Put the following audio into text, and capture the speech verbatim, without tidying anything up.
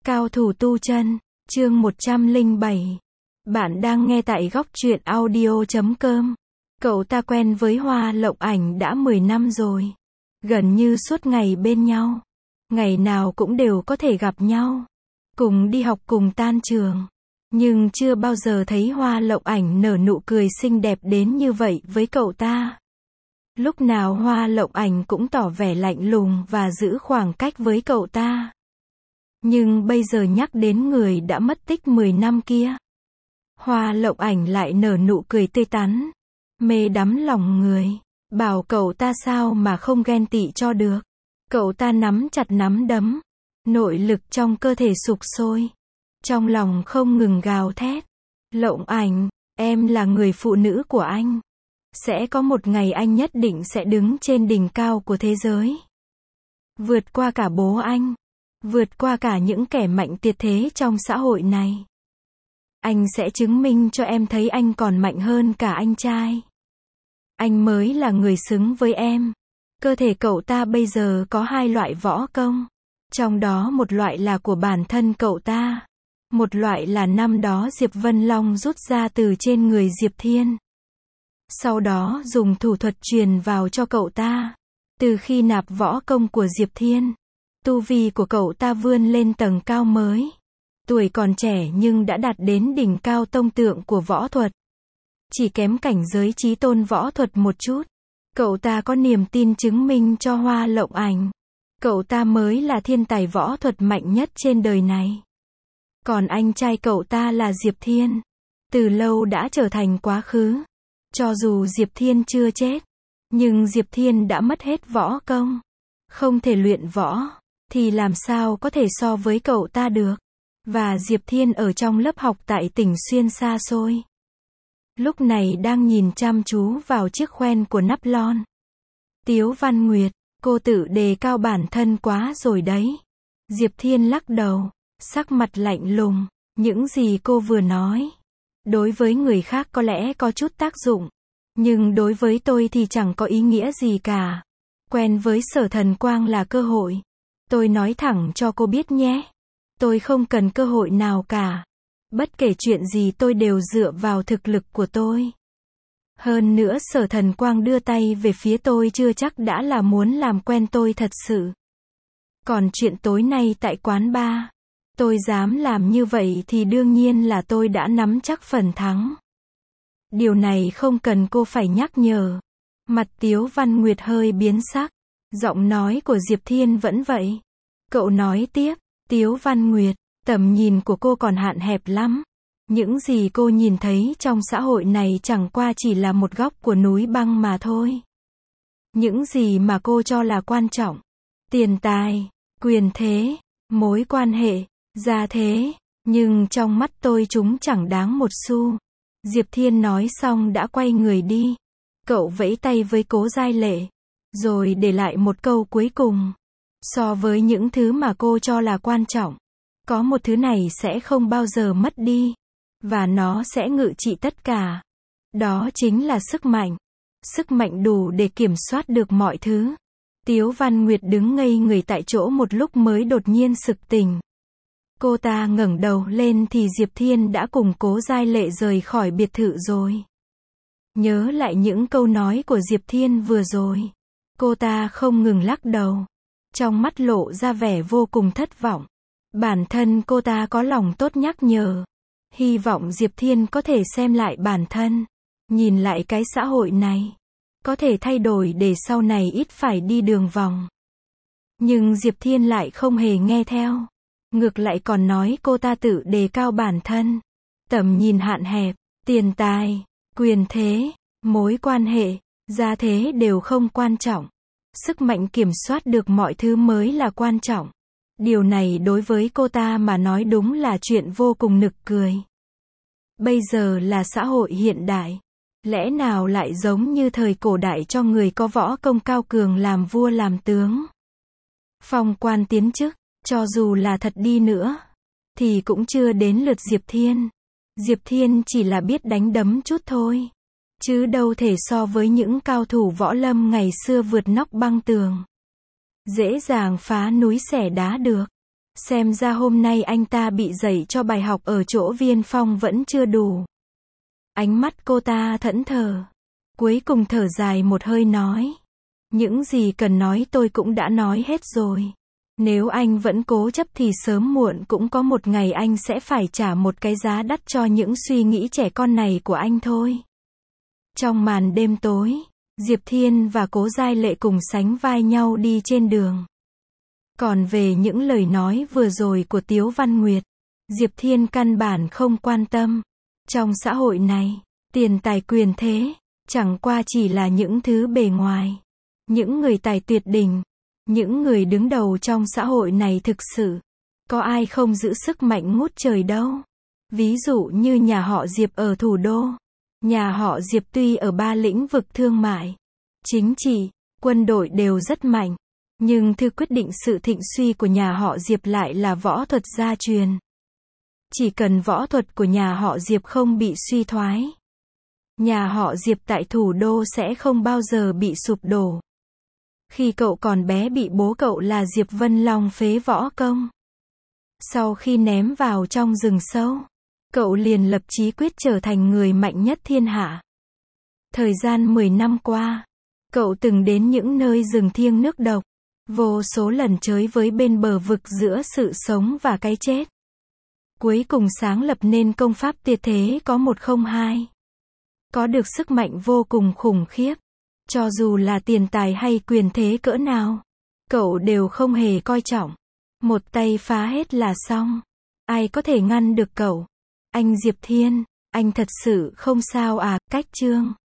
Cao thủ tu chân, chương một trăm lẻ bảy. Bạn đang nghe tại góc truyện audio chấm com. Cậu ta quen với Hoa Lộng Ảnh đã mười năm rồi. Gần như suốt ngày bên nhau. Ngày nào cũng đều có thể gặp nhau. Cùng đi học cùng tan trường. Nhưng chưa bao giờ thấy Hoa Lộng Ảnh nở nụ cười xinh đẹp đến như vậy với cậu ta. Lúc nào Hoa Lộng Ảnh cũng tỏ vẻ lạnh lùng và giữ khoảng cách với cậu ta. Nhưng bây giờ nhắc đến người đã mất tích mười năm kia. Hoa Lộng Ảnh lại nở nụ cười tươi tắn. Mê đắm lòng người. Bảo cậu ta sao mà không ghen tị cho được. Cậu ta nắm chặt nắm đấm. Nội lực trong cơ thể sục sôi. Trong lòng không ngừng gào thét. Lộng Ảnh, em là người phụ nữ của anh. Sẽ có một ngày anh nhất định sẽ đứng trên đỉnh cao của thế giới. Vượt qua cả bố anh. Vượt qua cả những kẻ mạnh tuyệt thế trong xã hội này. Anh sẽ chứng minh cho em thấy anh còn mạnh hơn cả anh trai. Anh mới là người xứng với em. Cơ thể cậu ta bây giờ có hai loại võ công. Trong đó một loại là của bản thân cậu ta. Một loại là năm đó Diệp Vân Long rút ra từ trên người Diệp Thiên. Sau đó dùng thủ thuật truyền vào cho cậu ta. Từ khi nạp võ công của Diệp Thiên, tu vi của cậu ta vươn lên tầng cao mới. Tuổi còn trẻ nhưng đã đạt đến đỉnh cao tông tượng của võ thuật. Chỉ kém cảnh giới chí tôn võ thuật một chút. Cậu ta có niềm tin chứng minh cho Hoa Lộng Ảnh. Cậu ta mới là thiên tài võ thuật mạnh nhất trên đời này. Còn anh trai cậu ta là Diệp Thiên. Từ lâu đã trở thành quá khứ. Cho dù Diệp Thiên chưa chết, nhưng Diệp Thiên đã mất hết võ công. Không thể luyện võ, thì làm sao có thể so với cậu ta được. Và Diệp Thiên ở trong lớp học tại tỉnh Xuyên xa xôi. Lúc này đang nhìn chăm chú vào chiếc khoen của nắp lon. Tiếu Văn Nguyệt, cô tự đề cao bản thân quá rồi đấy. Diệp Thiên lắc đầu, sắc mặt lạnh lùng. Những gì cô vừa nói, đối với người khác có lẽ có chút tác dụng. Nhưng đối với tôi thì chẳng có ý nghĩa gì cả. Quen với Sở Thần Quang là cơ hội. Tôi nói thẳng cho cô biết nhé. Tôi không cần cơ hội nào cả. Bất kể chuyện gì tôi đều dựa vào thực lực của tôi. Hơn nữa Sở Thần Quang đưa tay về phía tôi chưa chắc đã là muốn làm quen tôi thật sự. Còn chuyện tối nay tại quán bar, tôi dám làm như vậy thì đương nhiên là tôi đã nắm chắc phần thắng. Điều này không cần cô phải nhắc nhở. Mặt Tiếu Văn Nguyệt hơi biến sắc. Giọng nói của Diệp Thiên vẫn vậy. Cậu nói tiếp, Tiếu Văn Nguyệt, tầm nhìn của cô còn hạn hẹp lắm. Những gì cô nhìn thấy trong xã hội này chẳng qua chỉ là một góc của núi băng mà thôi. Những gì mà cô cho là quan trọng, tiền tài, quyền thế, mối quan hệ, gia thế, nhưng trong mắt tôi chúng chẳng đáng một xu. Diệp Thiên nói xong đã quay người đi. Cậu vẫy tay với Cố Giai Lệ, rồi để lại một câu cuối cùng. So với những thứ mà cô cho là quan trọng, có một thứ này sẽ không bao giờ mất đi. Và nó sẽ ngự trị tất cả. Đó chính là sức mạnh. Sức mạnh đủ để kiểm soát được mọi thứ. Tiếu Văn Nguyệt đứng ngây người tại chỗ một lúc mới đột nhiên sực tỉnh. Cô ta ngẩng đầu lên thì Diệp Thiên đã cùng Cố Giai Lệ rời khỏi biệt thự rồi. Nhớ lại những câu nói của Diệp Thiên vừa rồi. Cô ta không ngừng lắc đầu. Trong mắt lộ ra vẻ vô cùng thất vọng. Bản thân cô ta có lòng tốt nhắc nhở. Hy vọng Diệp Thiên có thể xem lại bản thân. Nhìn lại cái xã hội này. Có thể thay đổi để sau này ít phải đi đường vòng. Nhưng Diệp Thiên lại không hề nghe theo. Ngược lại còn nói cô ta tự đề cao bản thân. Tầm nhìn hạn hẹp, tiền tài, quyền thế, mối quan hệ, gia thế đều không quan trọng. Sức mạnh kiểm soát được mọi thứ mới là quan trọng. Điều này đối với cô ta mà nói đúng là chuyện vô cùng nực cười. Bây giờ là xã hội hiện đại. Lẽ nào lại giống như thời cổ đại cho người có võ công cao cường làm vua làm tướng. Phong quan tiến chức, cho dù là thật đi nữa, thì cũng chưa đến lượt Diệp Thiên. Diệp Thiên chỉ là biết đánh đấm chút thôi. Chứ đâu thể so với những cao thủ võ lâm ngày xưa vượt nóc băng tường. Dễ dàng phá núi xẻ đá được. Xem ra hôm nay anh ta bị dạy cho bài học ở chỗ Viên Phong vẫn chưa đủ. Ánh mắt cô ta thẫn thờ. Cuối cùng thở dài một hơi nói. Những gì cần nói tôi cũng đã nói hết rồi. Nếu anh vẫn cố chấp thì sớm muộn cũng có một ngày anh sẽ phải trả một cái giá đắt cho những suy nghĩ trẻ con này của anh thôi. Trong màn đêm tối, Diệp Thiên và Cố Giai Lệ cùng sánh vai nhau đi trên đường. Còn về những lời nói vừa rồi của Tiếu Văn Nguyệt, Diệp Thiên căn bản không quan tâm. Trong xã hội này, tiền tài quyền thế, chẳng qua chỉ là những thứ bề ngoài. Những người tài tuyệt đỉnh, những người đứng đầu trong xã hội này thực sự, có ai không giữ sức mạnh ngút trời đâu. Ví dụ như nhà họ Diệp ở thủ đô. Nhà họ Diệp tuy ở ba lĩnh vực thương mại, chính trị, quân đội đều rất mạnh. Nhưng thư quyết định sự thịnh suy của nhà họ Diệp lại là võ thuật gia truyền. Chỉ cần võ thuật của nhà họ Diệp không bị suy thoái, nhà họ Diệp tại thủ đô sẽ không bao giờ bị sụp đổ. Khi cậu còn bé bị bố cậu là Diệp Vân Long phế võ công. Sau khi ném vào trong rừng sâu, cậu liền lập chí quyết trở thành người mạnh nhất thiên hạ. Thời gian mười năm qua, cậu từng đến những nơi rừng thiêng nước độc, vô số lần chới với bên bờ vực giữa sự sống và cái chết. Cuối cùng sáng lập nên công pháp tuyệt thế có một không hai. Có được sức mạnh vô cùng khủng khiếp. Cho dù là tiền tài hay quyền thế cỡ nào, cậu đều không hề coi trọng. Một tay phá hết là xong. Ai có thể ngăn được cậu? Anh Diệp Thiên, anh thật sự không sao à, cách chương.